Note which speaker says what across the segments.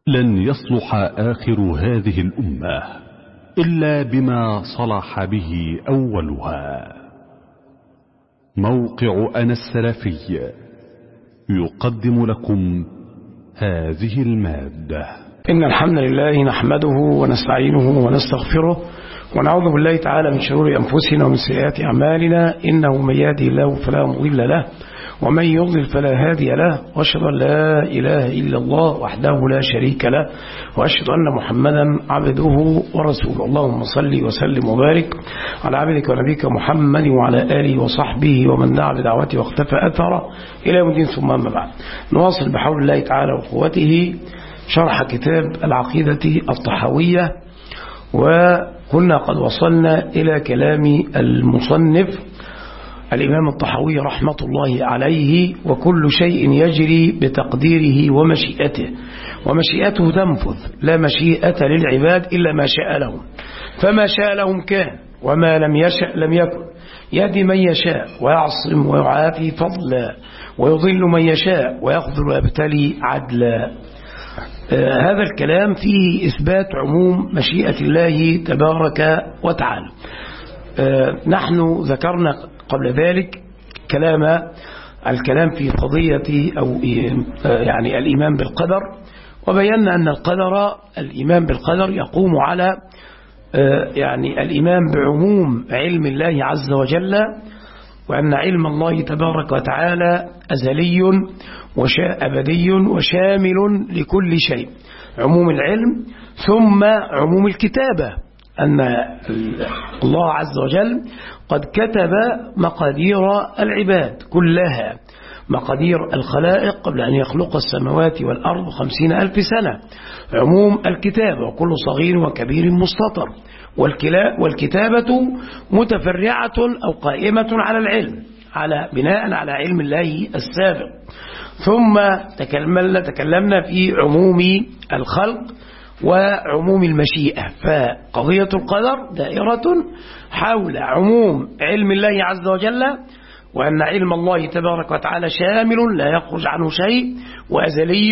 Speaker 1: لن يصلح آخر هذه الأمة إلا بما صلح به أولها. موقع أنا السلفي يقدم لكم هذه المادة.
Speaker 2: إن الحمد لله نحمده ونستعينه ونستغفره ونعوذ بالله تعالى من شرور أنفسنا ومن سيئات أعمالنا، إنه من يهده الله فلا مضل له ومن يضلل فلا هادي له، وأشهد أن لا إله إلا الله وحده لا شريك له، وأشهد أن محمدا عبده ورسوله. اللهم صل وسلم وبارك على عبدك ونبيك محمد وعلى آله وصحبه ومن دعا بدعوته واختفى أثره إلى يوم الدين، ثم أما بعد. نواصل بحول الله تعالى وقوته شرح كتاب العقيدة الطحاوية، وكنا قد وصلنا إلى كلام المصنف الإمام الطحاوي رحمة الله عليه: وكل شيء يجري بتقديره ومشيئته، ومشيئته تنفذ، لا مشيئة للعباد إلا ما شاء لهم، فما شاء لهم كان وما لم يشأ لم يكن، يهدي من يشاء ويعصم ويعافي فضلا، ويضل من يشاء ويخذل ويبتلي عدلا. هذا الكلام فيه إثبات عموم مشيئة الله تبارك وتعالى. نحن ذكرنا قبل ذلك الكلام في قضية أو يعني الإيمان بالقدر، وبينا أن الإيمان بالقدر يقوم على يعني الإيمان بعموم علم الله عز وجل، وأن علم الله تبارك وتعالى أزلي أبدي وشامل لكل شيء، عموم العلم. ثم عموم الكتابة، أن الله عز وجل قد كتب مقادير العباد كلها، مقادير الخلائق قبل أن يخلق السماوات والأرض 50,000 سنة، عموم الكتابة، وكل صغير وكبير مستطر. والكتابة متفرعة أو قائمة على العلم، بناء على علم الله السابق. ثم تكلمنا في عموم الخلق وعموم المشيئة، فقضية القدر دائرة حول عموم علم الله عز وجل، وأن علم الله تبارك وتعالى شامل لا يخرج عنه شيء وأزلي،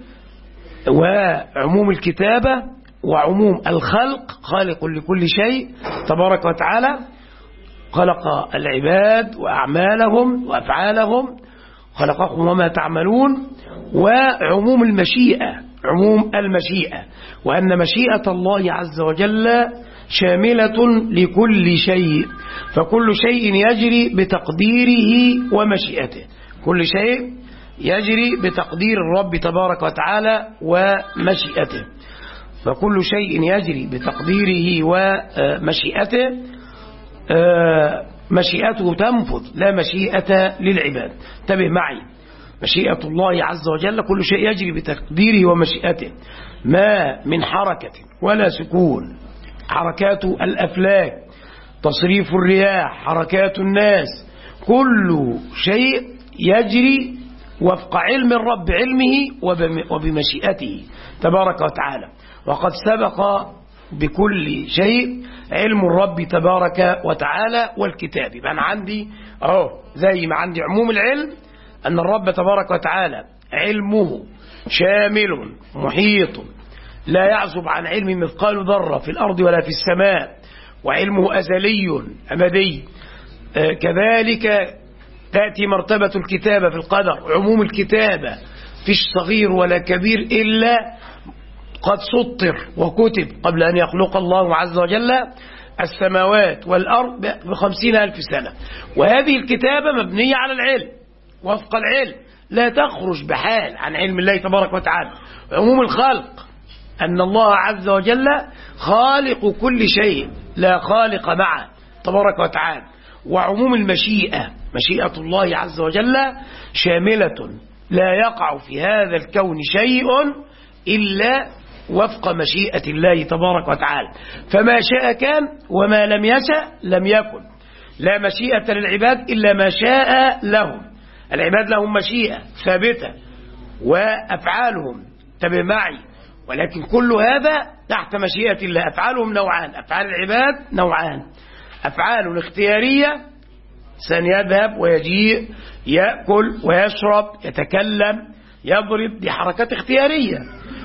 Speaker 2: وعموم الكتابة وعموم الخلق، خالق لكل شيء تبارك وتعالى، خلق العباد وأعمالهم وأفعالهم، خلقكم وما تعملون. وعموم المشيئة، وأن مشيئة الله عز وجل شاملة لكل شيء، فكل شيء يجري بتقديره ومشيئته، كل شيء يجري بتقدير الرب تبارك وتعالى ومشيئته، فكل شيء يجري بتقديره ومشيئته، مشيئته تنفذ لا مشيئة للعباد. انتبه معي، مشيئة الله عز وجل كل شيء يجري بتقديره ومشيئته، ما من حركة ولا سكون، حركات الأفلاك، تصريف الرياح، حركات الناس، كل شيء يجري وفق علم الرب، علمه وبمشيئته تبارك وتعالى. وقد سبق بكل شيء علم الرب تبارك وتعالى والكتاب. يبقى أنا عندي زي ما عندي عموم العلم، أن الرب تبارك وتعالى علمه شامل محيط، لا يعزب عن علم مثقال ذرة في الأرض ولا في السماء، وعلمه أزلي أبدي. كذلك تأتي مرتبة الكتابة في القدر، عموم الكتابة، فيش صغير ولا كبير إلا قد سطر وكتب قبل أن يخلق الله عز وجل السماوات والأرض ب50,000 سنة. وهذه الكتابة مبنية على العلم، وفق العلم، لا تخرج بحال عن علم الله تبارك وتعالى. عموم الخلق، أن الله عز وجل خالق كل شيء لا خالق معه تبارك وتعالى. وعموم المشيئة، مشيئة الله عز وجل شاملة، لا يقع في هذا الكون شيء إلا وفق مشيئة الله تبارك وتعالى، فما شاء كان وما لم يشأ لم يكن، لا مشيئة للعباد إلا ما شاء لهم. العباد لهم مشيئة ثابتة وأفعالهم، انتبه معي، ولكن كل هذا تحت مشيئة الله. أفعالهم نوعان، أفعال العباد نوعان: أفعال اختيارية، إنسان يذهب ويجيء، يأكل ويشرب، يتكلم، يضرب، دي حركات اختيارية.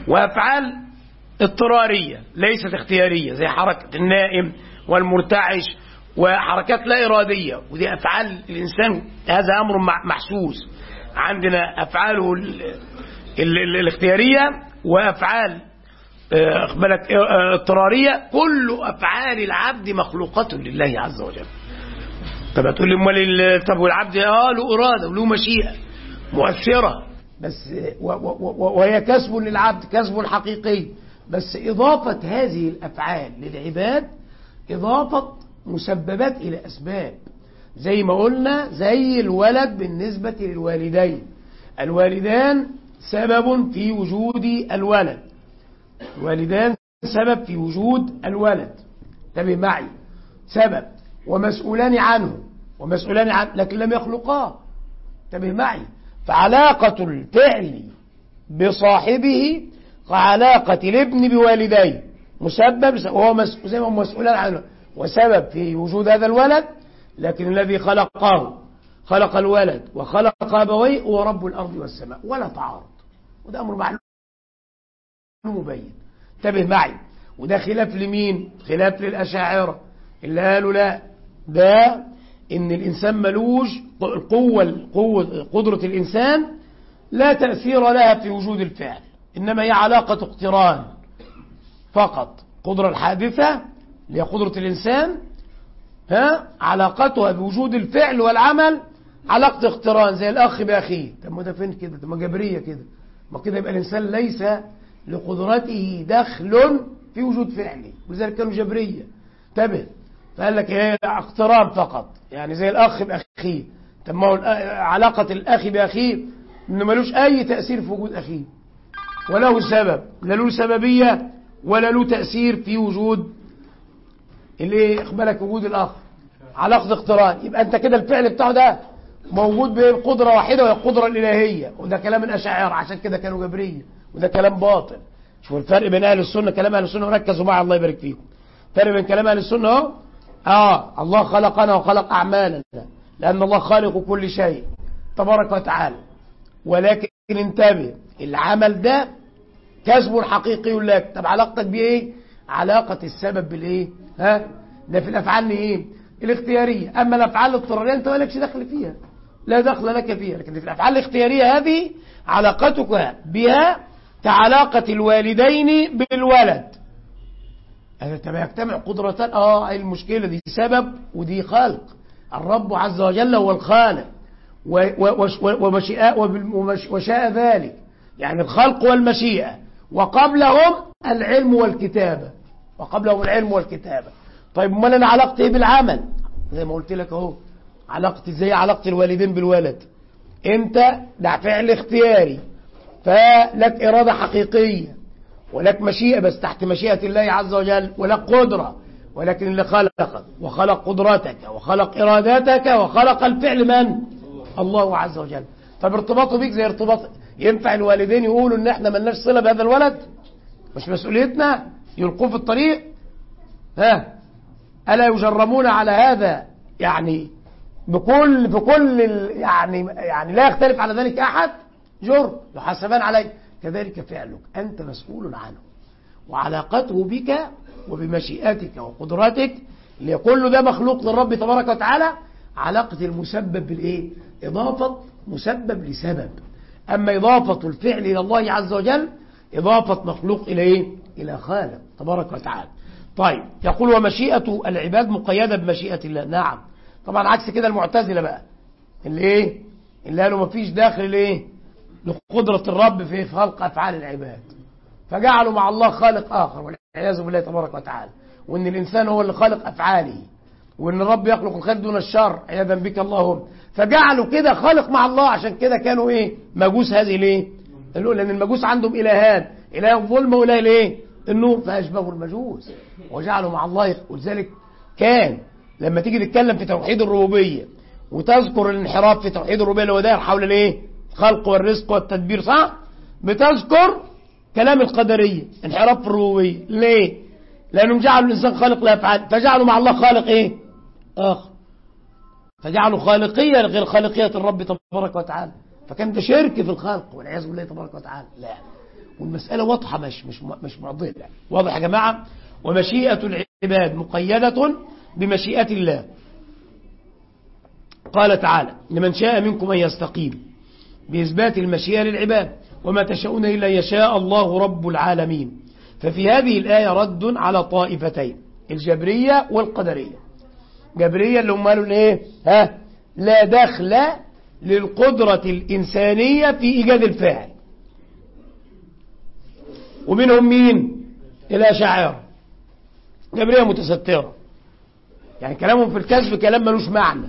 Speaker 2: وأفعال اضطرارية ليست اختيارية زي حركة النائم والمرتعش وحركات لا إرادية، ودي أفعال الإنسان، هذا أمر محسوس. عندنا أفعاله الاختيارية وأفعال اضطرارية. كل أفعال العبد مخلوقة لله عز وجل. طب هتقول لي طب والعبد له إرادة وله مشيئة مؤثرة، بس وهي كسب للعبد، كسب حقيقي، بس إضافة هذه الأفعال للعباد إضافة مسببات إلى أسباب، زي ما قلنا زي الولد بالنسبة للوالدين. الوالدان سبب في وجود الولد، الوالدان سبب في وجود الولد، انتبه معي، سبب ومسؤولان عنه لكن لم يخلقاه، انتبه معي. فعلاقة الفعل بصاحبه كعلاقة الابن بوالديه، مسبب وهو زي ما هو مسؤولان عنه وسبب في وجود هذا الولد، لكن الذي خلقه خلق الولد وخلق أبويه هو رب الأرض والسماء، ولا تعارض، وده أمر معلوم مبين، انتبه معي. وده خلاف لمين؟ خلاف للأشاعرة اللي قالوا لا، ده إن الإنسان ملوش قدرة الإنسان لا تأثير لها في وجود الفعل، إنما هي علاقة اقتران فقط. قدرة الحادثة اللي هي قدرة الإنسان علاقتها بوجود الفعل والعمل علاقة اقتران، زي الأخ بأخيه. طب ما ده فين كده؟ طب ما جبرية كده، ما كده يبقى الإنسان ليس لقدرته دخل في وجود فعله، ولذلك كانوا جبرية. انتبه، فقال لك هي اقتران فقط، يعني زي الأخ بأخيه. طب ما هو علاقة الأخ بأخيه إنه ملوش أي تأثير في وجود أخيه، وله سبب، لا له سببية ولا له تأثير في وجود اللي اقبلك وجود الأخ، علاقة اقتران. يبقى أنت كده الفعل بتاعه ده موجود بقدرة واحدة وهي القدرة الإلهية، وده كلام الأشاعرة، عشان كده كانوا جبرية، وده كلام باطل. شوفوا الفرق بين أهل السنة، كلام أهل السنة، وركزوا معي الله يبارك فيكم. فرق بين كلام أهل السنة الله خلقنا وخلق أعمالنا، لأن الله خالق كل شيء تبارك وتعالى، ولكن انتبه، العمل ده كسب حقيقي لك. طب علاقتك بيه ايه؟ علاقة السبب بالايه؟ ده في الأفعال ايه؟ الاختيارية. أما الأفعال الاضطرارية أنت مالكش دخل فيها، لا دخل لك فيها. لكن في الأفعال الاختيارية هذه علاقتك بها كعلاقة الوالدين بالولد. طب يجتمع قدرتان؟ المشكلة دي سبب ودي خلق. الرب عز وجل هو الخالق وشاء ذلك، يعني الخلق والمشيئة، وقبلهم العلم والكتابة، طيب امال انا علاقتي ايه بالعمل؟ زي ما قلت لك اهو، علاقتي زي علاقة الوالدين بالولد. انت ده فعل اختياري، فلك إرادة حقيقية ولك مشيئة، بس تحت مشيئة الله عز وجل، ولك قدرة، ولكن اللي خلقك وخلق قدرتك وخلق إراداتك وخلق الفعل من؟ الله عز وجل. طب ارتباطه بيك زي ارتباط، ينفع الوالدين يقولوا ان احنا ملناش صلة بهذا الولد؟ مش مسؤوليتنا؟ يلقوه في الطريق؟ ألا يجرمون على هذا؟ يعني بكل يعني لا يختلف على ذلك أحد، جرم يحاسبان عليه. كذلك فعلك أنت مسؤول عنه، وعلاقته بك وبمشيئتك وقدراتك، اللي كل ده مخلوق للرب تبارك وتعالى، علاقة المسبب بالإيه؟ إضافة مسبب لسبب. أما إضافة الفعل إلى الله عز وجل إضافة مخلوق إلى إيه؟ إلى خالق تبارك وتعالى. طيب، يقول ومشيئة العباد مقيدة بمشيئة الله. نعم، طبعا عكس كده المعتزلة بقى، اللي قالوا ما فيش داخل لقدرة الرب في خلق أفعال العباد، فجعلوا مع الله خالق آخر والعياذ بالله تبارك وتعالى، وإن الإنسان هو اللي خالق أفعاله، وإن الرب يخلق الخير دون الشر عياذا بك اللهم، فجعلوا كده خالق مع الله. عشان كده كانوا مجوس هذه لأن المجوس عندهم إلهان، إله الظلم وإله النور، فأشبهوا المجوس وجعلوا مع الله. ولذلك كان لما تيجي تتكلم في توحيد الربوبية وتذكر الانحراف في توحيد الربوبية اللي هو داير حول الخلق والرزق والتدبير، صح؟ بتذكر كلام القدرية انحراف في الربوبية. ليه؟ لأنهم جعلوا الإنسان خالق لا يفعل، فجعلوا مع الله خالق آخر، فجعلوا خالقية غير خالقية الرب تبارك وتعالى، فكان ده شرك في الخلق والعياذ بالله تبارك وتعالى. لا، والمسألة واضحة مش معضلة. واضح يا جماعة؟ ومشيئة العباد مقيدة بمشيئة الله. قال تعالى لمن شاء منكم أن يستقيم بإثبات المشيئة للعباد وما تشاءون إلا يشاء الله رب العالمين. ففي هذه الآية رد على طائفتين، الجبرية والقدرية. جبرية اللي هم قالوا ايه؟ لا دخل للقدرة الإنسانية في إيجاد الفاعل. ومنهم مين؟ الأشاعرة. جبرية متسترة، يعني كلامهم في الكسب كلام ملوش معنى.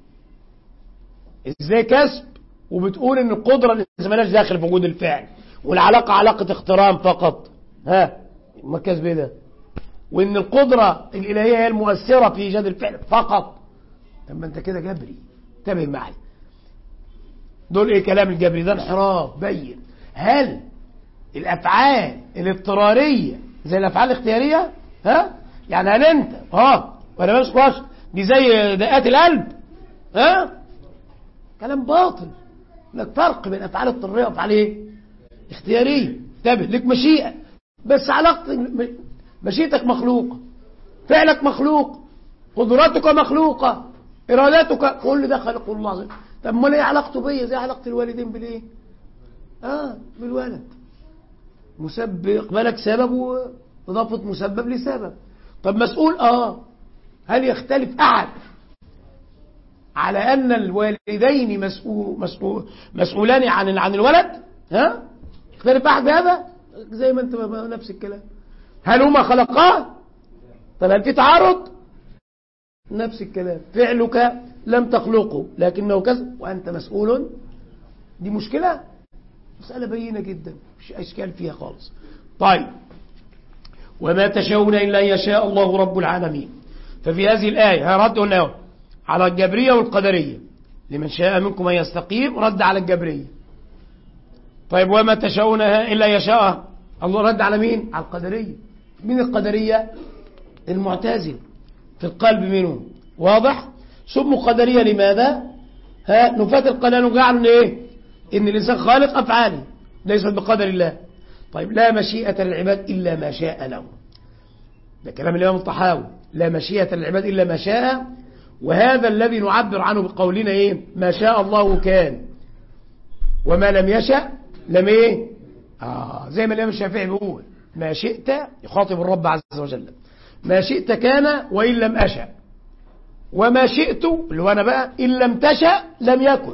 Speaker 2: ازاي كسب وبتقول ان القدرة الإنسانية مالهاش داخل في وجود الفاعل، والعلاقة علاقة احترام فقط؟ ما الكسب ايه ده؟ وان القدرة الإلهية هي المؤثرة في إيجاد الفعل فقط. طب ما انت كده جبري، انتبه معي. دول ايه كلام الجبري ده؟ انحراف بين. هل الأفعال الاضطرارية زي الأفعال الاختيارية؟ يعني هل انت ولا مش دي زي دقات القلب؟ كلام باطل. لك فرق بين أفعال اضطرارية وأفعال ايه؟ اختيارية. انتبه، لك مشيئة بس علاقتك مشيئتك مخلوقة، فعلك مخلوق، قدراتك مخلوقة، إراداتك، كل ده خلقه الله عز وجل. طب ما ايه علاقته بيا زي علاقة الوالدين بالايه؟ بالولد. مسبب إقبالك سبب وإضافة مسبب لسبب. طب مسؤول هل يختلف أحد على أن الوالدين مسؤولان عن الولد؟ يختلف أحد بهذا؟ زي ما أنت نفس الكلام. هل هما خلقاه؟ طب هل في تعارض؟ نفس الكلام. فعلك لم تخلقه لكنه كسب وأنت مسؤول. دي مشكلة؟ مسألة بينة جدا، مش أشكال فيها خالص. طيب، وما تشاءون إلا أن يشاء الله رب العالمين. ففي هذه الآية رد على الجبرية والقدرية. لمن شاء منكم أن يستقيم رد على الجبرية. طيب، وما تشاءون إلا يشاء الله رد على مين؟ على القدرية. من القدرية؟ المعتزلة في القلب منهم. واضح؟ سموا قدرية لماذا؟ نفاة القلال وجعلوا ايه؟ ان الانسان خالق افعاله ليست بقدر الله. طيب، لا مشيئة للعباد الا ما شاء له. ده كلام الامام الطحاوي. لا مشيئة للعباد الا ما شاء، وهذا الذي نعبر عنه بقولنا ايه؟ ما شاء الله كان، وما لم يشأ لم ايه؟ زي ما الامام الشافعي بيقول: ما شئت، يخاطب الرب عز وجل، ما شئت كان وإن لم أشأ، وما شئت اللي هو أنا بقى إن لم تشأ لم يكن.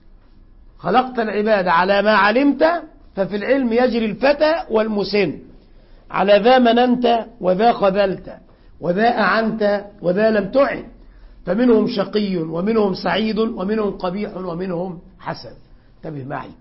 Speaker 2: خلقت العباد على ما علمت، ففي العلم يجري الفتى والمسن، على ذا مننت وذا خذلت وذا أعنت وذا لم تعن، فمنهم شقي ومنهم سعيد ومنهم قبيح ومنهم حسن. انتبه معي.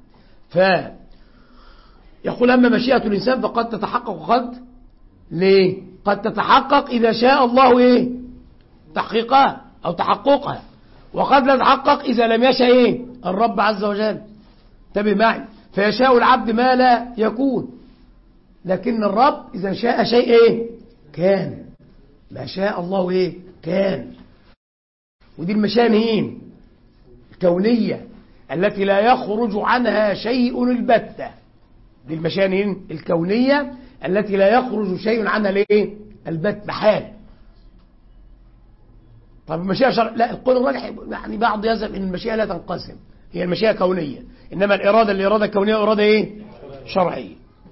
Speaker 2: يقول: أما مشيئة الإنسان فقد تتحقق قد ليه؟ قد تتحقق إذا شاء الله إيه؟ تحقيقها أو تحققها، وقد لا تتحقق إذا لم يشاء إيه؟ الرب عز وجل. انتبه معي. فيشاء العبد ما لا يكون، لكن الرب إذا شاء شيء إيه؟ كان. ما شاء الله إيه؟ كان. ودي المشانين الكونية التي لا يخرج عنها شيء البتة. دي المشانين الكونية التي لا يخرج شيء عنها ليه؟ البت بحال. طب المشيئة لا، القول الراجح يعني بعض يذهب ان المشيئة لا تنقسم، هي المشيئة كونية، انما الإرادة الكونية إرادة ايه؟ شرعية.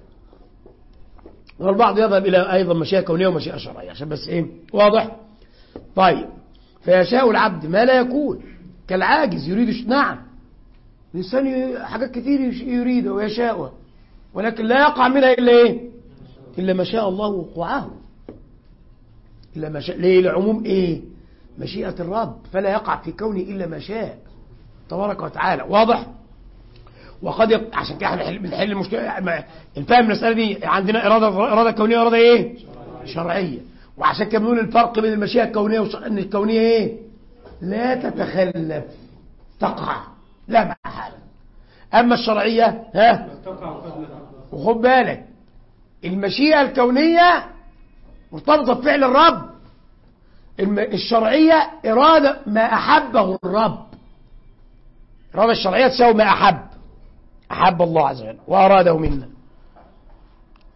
Speaker 2: والبعض يذهب الى ايضا مشيئة كونية ومشيئة شرعية، عشان بس ايه؟ واضح؟ طيب، فيشاء العبد ما لا يكون، كالعاجز يريد نعم، الإنسان حاجات كتير يريده ويشاءه، ولكن لا يقع منها إلا إيه؟ إلا ما شاء الله وقوعه. إلا ما شاء. ليه؟ لعموم إيه؟ مشيئة الرب، فلا يقع في كونه إلا ما شاء تبارك وتعالى. واضح؟ وقد عشان كده احنا بنحل المشكلة، الفهم المسألة دي عندنا إرادة كونية وإرادة إيه؟ شرعية. وعشان كده بنقول الفرق بين المشيئة الكونية أن الكونية إيه؟ لا تتخلف، تقع لا محالة. أما الشرعية وخد بالك، المشيئة الكونية مرتبطة بفعل الرب، الشرعية إرادة ما أحبه الرب. الإرادة الشرعية تساوي ما أحب الله عز وجل وأراده منا.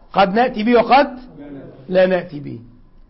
Speaker 2: قد نأتي به وقد لا نأتي به.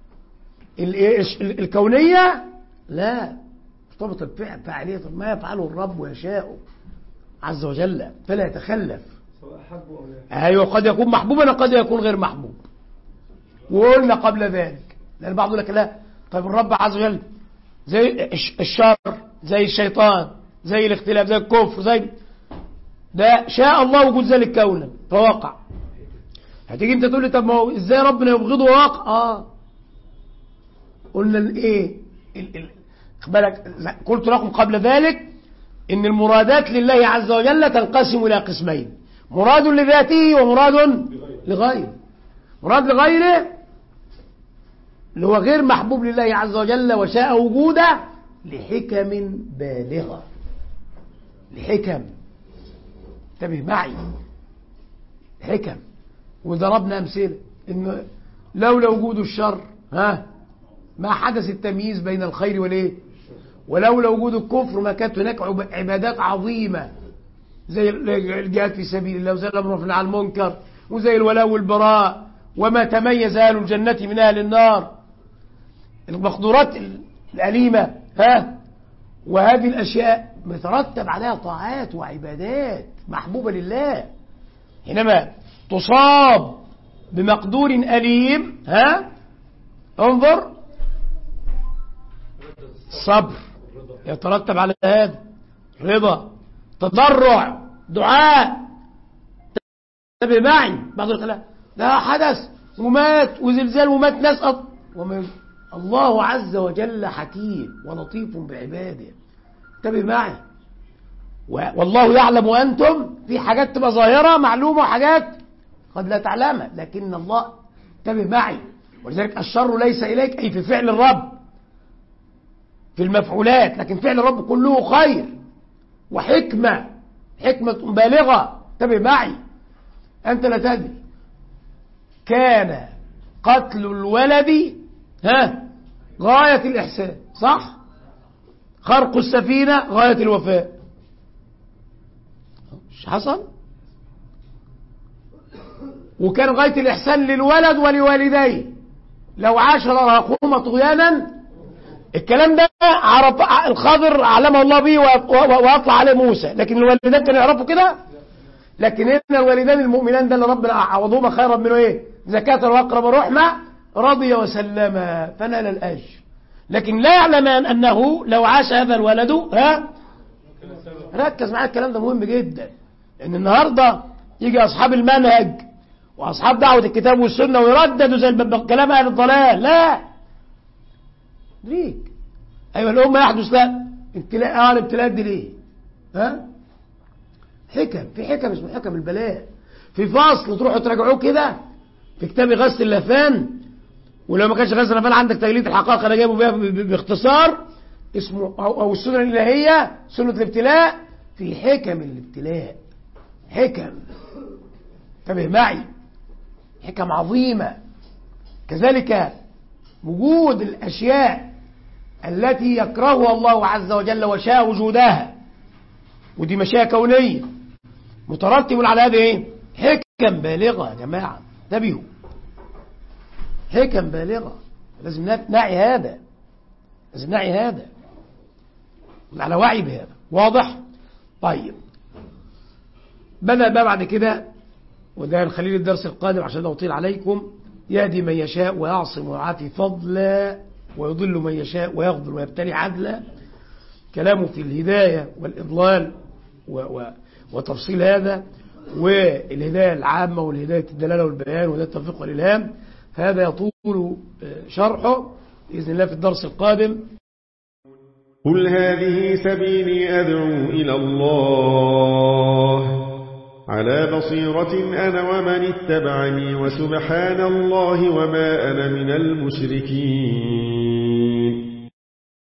Speaker 2: الكونية لا ارتبط الفعل فعليه، ما يفعله الرب ويشاء عز وجل فلا يتخلف. أيوة قد يكون محبوبا وقد يكون غير محبوب. وقلنا قبل ذلك لأن بعض يقول لك لا، طيب الرب عز وجل زي الشر زي الشيطان زي الاختلاف زي الكفر زي ده شاء الله وجود ذلك كونا فوقع. هتيجي انت تقول لي طب ما هو ازاي ربنا يبغضه وواقع؟ قلنا الايه بالك قلت لكم قبل ذلك ان المرادات لله عز وجل تنقسم الى قسمين: مراد لذاته ومراد لغيره. مراد لغيره اللي هو غير محبوب لله عز وجل وشاء وجوده لحكم بالغة، لحكم، انتبه معي، حكم. وضربنا أمثلة إن لولا وجود الشر ما حدث التمييز بين الخير والإيه، ولولا وجود الكفر ما كانت هناك عبادات عظيمة زي الجهاد في سبيل الله وزي الأمر عن المنكر وزي الولاء والبراء وما تميز أهل الجنة من أهل النار، المقدورات الأليمة وهذه الأشياء مترتب عليها طاعات وعبادات محبوبة لله. حينما تصاب بمقدور أليم انظر الصبر يترتب على هذا، رضا، تضرع، دعاء. انتبه معي، بعض الكلام ده حدث ومات وزلزال ومات ناس الله عز وجل حكيم ولطيف بعباده. انتبه معي، والله يعلم وأنتم، في حاجات تبقى ظاهرة معلومة وحاجات قد لا تعلمها، لكن الله، انتبه معي، ولذلك الشر ليس إليك أي في فعل الرب في المفعولات، لكن فعل الرب كله خير وحكمة، حكمة بالغة. انتبه معي، أنت لا تدري كان قتل الولد غاية الإحسان، صح؟ خرق السفينة غاية الوفاء، مش حصل؟ وكان غاية الإحسان للولد ولوالديه لو عاش لرهقهما طغيانا. الكلام ده عرف الخضر علمه الله به وأطلع عليه موسى، لكن الوالدان كانوا يعرفوا كده. لكن هنا الوالدان المؤمنان ده اللي ربنا عوضهما خيرا منه ايه؟ زكاة وأقرب رحمة، رضي وسلم فنال الأجر. لكن لا يعلمان أنه لو عاش هذا الولد ركز معايا، الكلام ده مهم جدا. ان النهاردة يجي أصحاب المنهج وأصحاب دعوة الكتاب والسنة ويرددوا زي كلام أهل الضلال. لا دريك، أيوة الأمة يحدث لا الابتلاءات دي ليه؟ حكم، في حكم اسمه حكم البلاء. في فصل تروحوا تراجعوه كده في كتاب غسل اللفان، ولو ما كانش غسل اللفان عندك تجليد الحقائق انا جايبه بيها باختصار اسمه او السنة الإلهية، سنة الابتلاء، في حكم الابتلاء. حكم، انتبه معي، حكم عظيمة. كذلك وجود الأشياء التي يكرهها الله عز وجل وشاء وجودها، ودي مشيئة كونية، مترتب على هذه ايه؟ حكم بالغة. يا جماعة انتبهوا، حكم بالغة، لازم نعي هذا، لازم نعي هذا على وعي بهذا. واضح؟ طيب بدأ بقى بعد كده، وده نخليه الدرس القادم عشان لا أطيل عليكم. يهدي من يشاء ويعصم ويعافي فضلا ويضل من يشاء ويغفر ويبتلي عدلا. كلامه في الهداية والإضلال وتفصيل هذا، والهداية العامة والهداية الدلالة والبيان وهداية التوفيق والإلهام، هذا يطول شرحه بإذن الله في الدرس القادم.
Speaker 3: قل هذه سبيلي أدعو إلى الله على بصيرة أنا ومن اتبعني، وسبحان الله وما أنا من المشركين.